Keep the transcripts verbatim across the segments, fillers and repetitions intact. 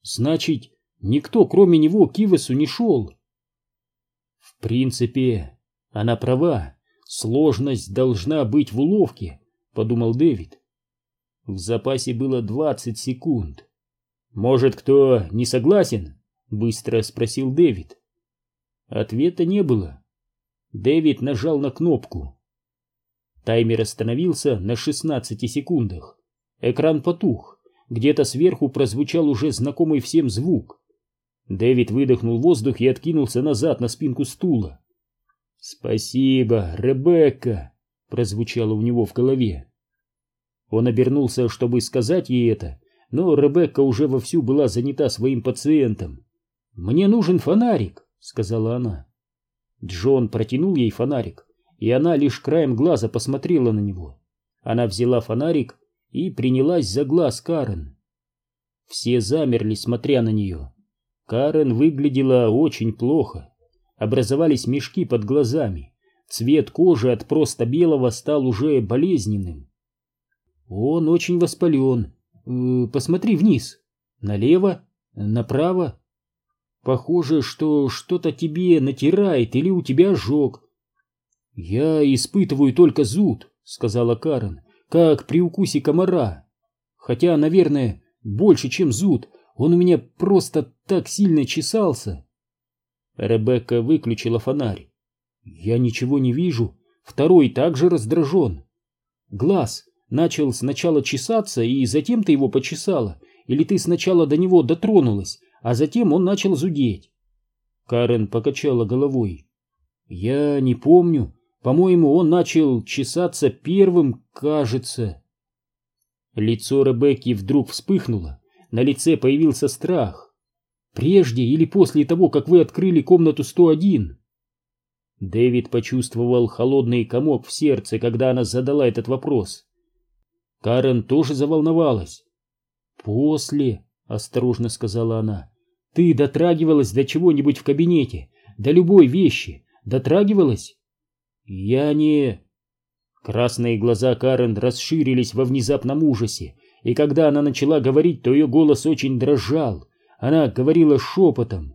Значит, никто, кроме него, к Ивесу не шел. В принципе, она права. Сложность должна быть в уловке, подумал Дэвид. В запасе было двадцать секунд. Может, кто не согласен? Быстро спросил Дэвид. Ответа не было. Дэвид нажал на кнопку. Таймер остановился на шестнадцати секундах. Экран потух. Где-то сверху прозвучал уже знакомый всем звук. Дэвид выдохнул воздух и откинулся назад на спинку стула. «Спасибо, Ребекка!» — прозвучало у него в голове. Он обернулся, чтобы сказать ей это, но Ребекка уже вовсю была занята своим пациентом. «Мне нужен фонарик», — сказала она. Джон протянул ей фонарик, и она лишь краем глаза посмотрела на него. Она взяла фонарик и принялась за глаз Карен. Все замерли, смотря на нее. Карен выглядела очень плохо. Образовались мешки под глазами. Цвет кожи от просто белого стал уже болезненным. «Он очень воспален. Э, посмотри вниз. Налево, направо. Похоже, что что-то тебе натирает или у тебя ожог». «Я испытываю только зуд», — сказала Карен, — «как при укусе комара. Хотя, наверное, больше, чем зуд. Он у меня просто так сильно чесался». Ребекка выключила фонарь. «Я ничего не вижу. Второй также раздражен. Глаз начал сначала чесаться, и затем ты его почесала, или ты сначала до него дотронулась, а затем он начал зудеть?» Карен покачала головой. «Я не помню. По-моему, он начал чесаться первым, кажется». Лицо Ребекки вдруг вспыхнуло. На лице появился страх. «Прежде или после того, как вы открыли комнату сто один?» Дэвид почувствовал холодный комок в сердце, когда она задала этот вопрос. Карен тоже заволновалась. «После», — осторожно сказала она, — «ты дотрагивалась до чего-нибудь в кабинете, до любой вещи, дотрагивалась?» «Я не...» Красные глаза Карен расширились во внезапном ужасе, и когда она начала говорить, то ее голос очень дрожал. Она говорила шепотом.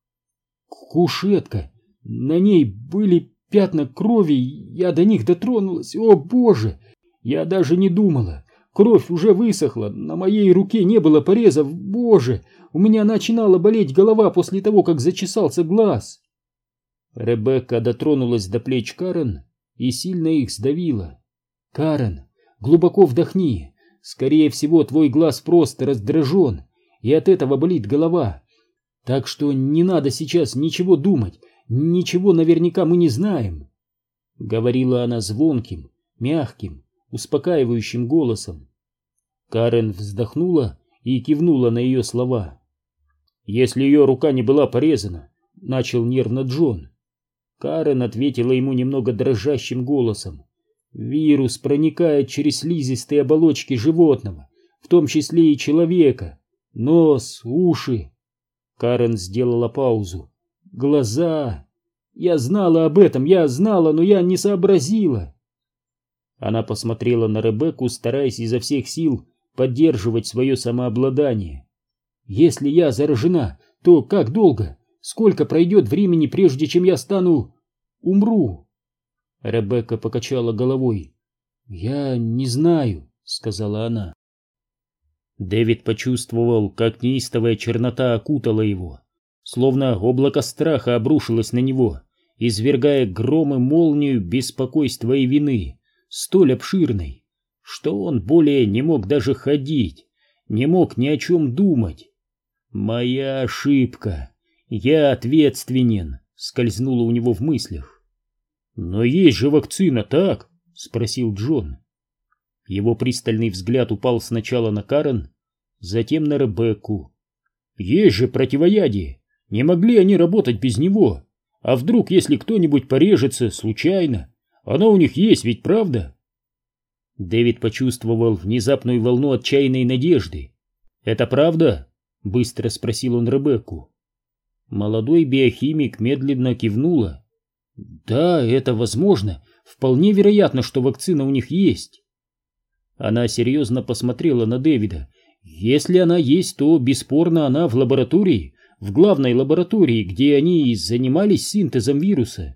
«Кушетка. На ней были пятна крови, я до них дотронулась. О, Боже! Я даже не думала. Кровь уже высохла, на моей руке не было порезов. Боже! У меня начинала болеть голова после того, как зачесался глаз». Ребекка дотронулась до плеч Карен и сильно их сдавила. «Карен, глубоко вдохни. Скорее всего, твой глаз просто раздражен, и от этого болит голова. Так что не надо сейчас ничего думать, ничего наверняка мы не знаем», — говорила она звонким, мягким, успокаивающим голосом. Карен вздохнула и кивнула на ее слова. «Если ее рука не была порезана», — начал нервно Джон. Карен ответила ему немного дрожащим голосом. «Вирус проникает через слизистые оболочки животного, в том числе и человека. Нос, уши». Карен сделала паузу. «Глаза. Я знала об этом, я знала, но я не сообразила». Она посмотрела на Ребекку, стараясь изо всех сил поддерживать свое самообладание. «Если я заражена, то как долго? Сколько пройдет времени, прежде чем я стану... умру?» Ребекка покачала головой. «Я не знаю», — сказала она. Дэвид почувствовал, как неистовая чернота окутала его, словно облако страха обрушилось на него, извергая гром и молнию беспокойства и вины, столь обширной, что он более не мог даже ходить, не мог ни о чем думать. «Моя ошибка, я ответственен», — скользнуло у него в мыслях. «Но есть же вакцина, так?» — спросил Джон. Его пристальный взгляд упал сначала на Карен, затем на Ребекку. «Есть же противоядие! Не могли они работать без него? А вдруг, если кто-нибудь порежется случайно? Оно у них есть, ведь правда?» Дэвид почувствовал внезапную волну отчаянной надежды. «Это правда?» — быстро спросил он Ребекку. Молодой биохимик медленно кивнула. «Да, это возможно. Вполне вероятно, что вакцина у них есть». Она серьезно посмотрела на Дэвида, Если она есть, то бесспорно она в лаборатории, в главной лаборатории, где они и занимались синтезом вируса.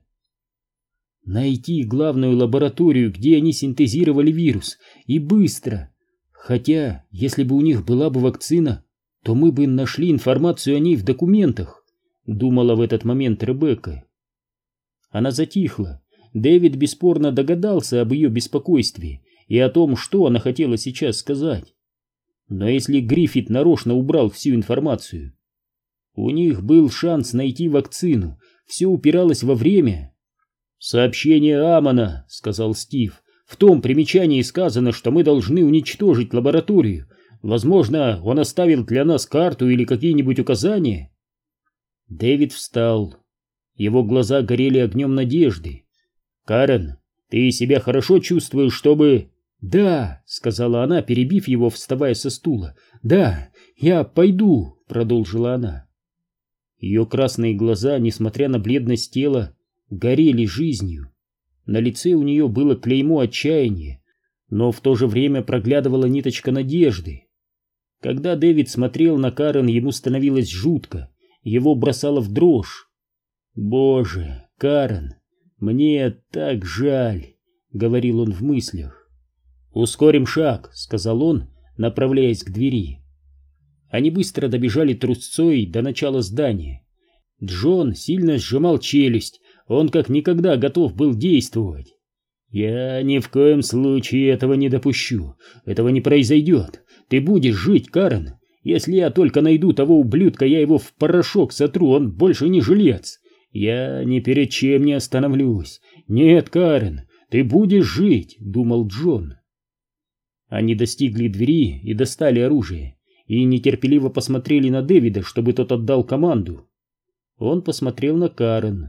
Найти главную лабораторию, где они синтезировали вирус, и быстро. Хотя, если бы у них была бы вакцина, то мы бы нашли информацию о ней в документах, думала в этот момент Ребекка. Она затихла. Дэвид бесспорно догадался об ее беспокойстве и о том, что она хотела сейчас сказать. Но если Гриффит нарочно убрал всю информацию, у них был шанс найти вакцину, все упиралось во время. «Сообщение Амона», — сказал Стив, — «в том примечании сказано, что мы должны уничтожить лабораторию. Возможно, он оставил для нас карту или какие-нибудь указания». Дэвид встал. Его глаза горели огнем надежды. «Карен, ты себя хорошо чувствуешь, чтобы...» «Да», — сказала она, перебив его, вставая со стула. «Да, я пойду», — продолжила она. Ее красные глаза, несмотря на бледность тела, горели жизнью. На лице у нее было клеймо отчаяния, но в то же время проглядывала ниточка надежды. Когда Дэвид смотрел на Карен, ему становилось жутко, его бросало в дрожь. «Боже, Карен, мне так жаль», — говорил он в мыслях. «Ускорим шаг», — сказал он, направляясь к двери. Они быстро добежали трусцой до начала здания. Джон сильно сжимал челюсть, он как никогда готов был действовать. «Я ни в коем случае этого не допущу, этого не произойдет. Ты будешь жить, Карен. Если я только найду того ублюдка, я его в порошок сотру, он больше не жилец. Я ни перед чем не остановлюсь. Нет, Карен, ты будешь жить», — думал Джон. Они достигли двери и достали оружие, и нетерпеливо посмотрели на Дэвида, чтобы тот отдал команду. Он посмотрел на Карен.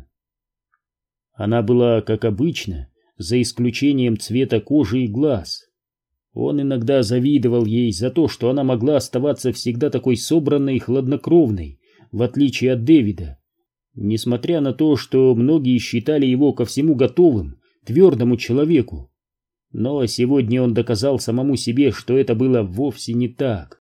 Она была, как обычно, за исключением цвета кожи и глаз. Он иногда завидовал ей за то, что она могла оставаться всегда такой собранной и хладнокровной, в отличие от Дэвида, несмотря на то, что многие считали его ко всему готовым, твердому человеку. Но сегодня он доказал самому себе, что это было вовсе не так.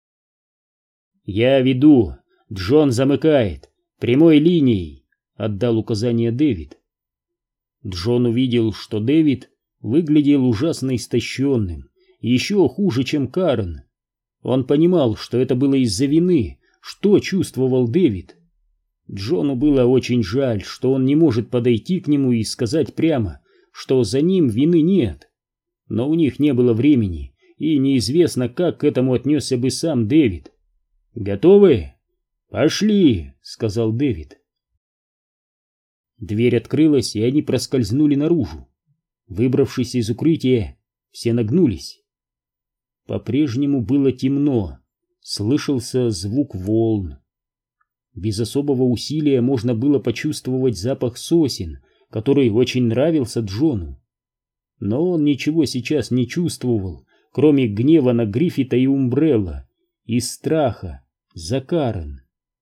«Я веду, Джон замыкает, прямой линией», — отдал указание Дэвид. Джон увидел, что Дэвид выглядел ужасно истощенным, еще хуже, чем Карен. Он понимал, что это было из-за вины, что чувствовал Дэвид. Джону было очень жаль, что он не может подойти к нему и сказать прямо, что за ним вины нет. Но у них не было времени, и неизвестно, как к этому отнесся бы сам Дэвид. «Готовы? Пошли», — сказал Дэвид. Дверь открылась, и они проскользнули наружу. Выбравшись из укрытия, все нагнулись. По-прежнему было темно, слышался звук волн. Без особого усилия можно было почувствовать запах сосен, который очень нравился Джону. Но он ничего сейчас не чувствовал, кроме гнева на Гриффита и Умбрелла, и страха за Карен.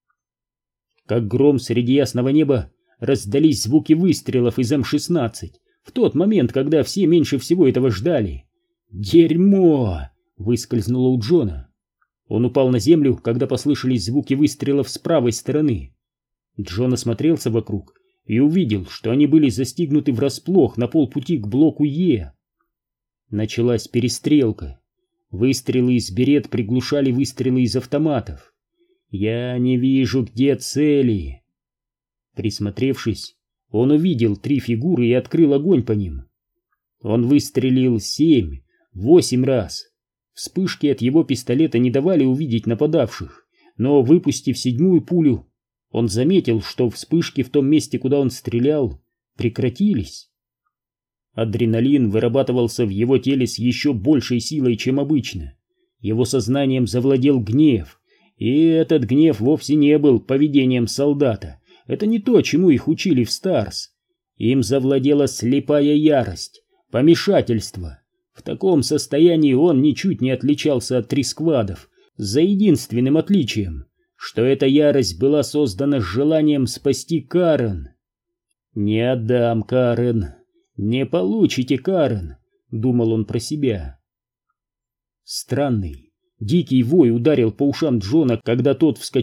Как гром среди ясного неба раздались звуки выстрелов из эм шестнадцать, в тот момент, когда все меньше всего этого ждали. «Дерьмо!» — выскользнуло у Джона. Он упал на землю, когда послышались звуки выстрелов с правой стороны. Джон осмотрелся вокруг и увидел, что они были застигнуты врасплох на полпути к блоку Е. Началась перестрелка. Выстрелы из берет приглушали выстрелы из автоматов. «Я не вижу, где цели». Присмотревшись, он увидел три фигуры и открыл огонь по ним. Он выстрелил семь, восемь раз. Вспышки от его пистолета не давали увидеть нападавших, но, выпустив седьмую пулю, он заметил, что вспышки в том месте, куда он стрелял, прекратились. Адреналин вырабатывался в его теле с еще большей силой, чем обычно. Его сознанием завладел гнев, и этот гнев вовсе не был поведением солдата. Это не то, чему их учили в Старс. Им завладела слепая ярость, помешательство. В таком состоянии он ничуть не отличался от трисквадов, за единственным отличием, что эта ярость была создана с желанием спасти Карен. «Не отдам, Карен, не получите, Карен», — думал он про себя. Странный, Дикий вой ударил по ушам Джона, когда тот вскочил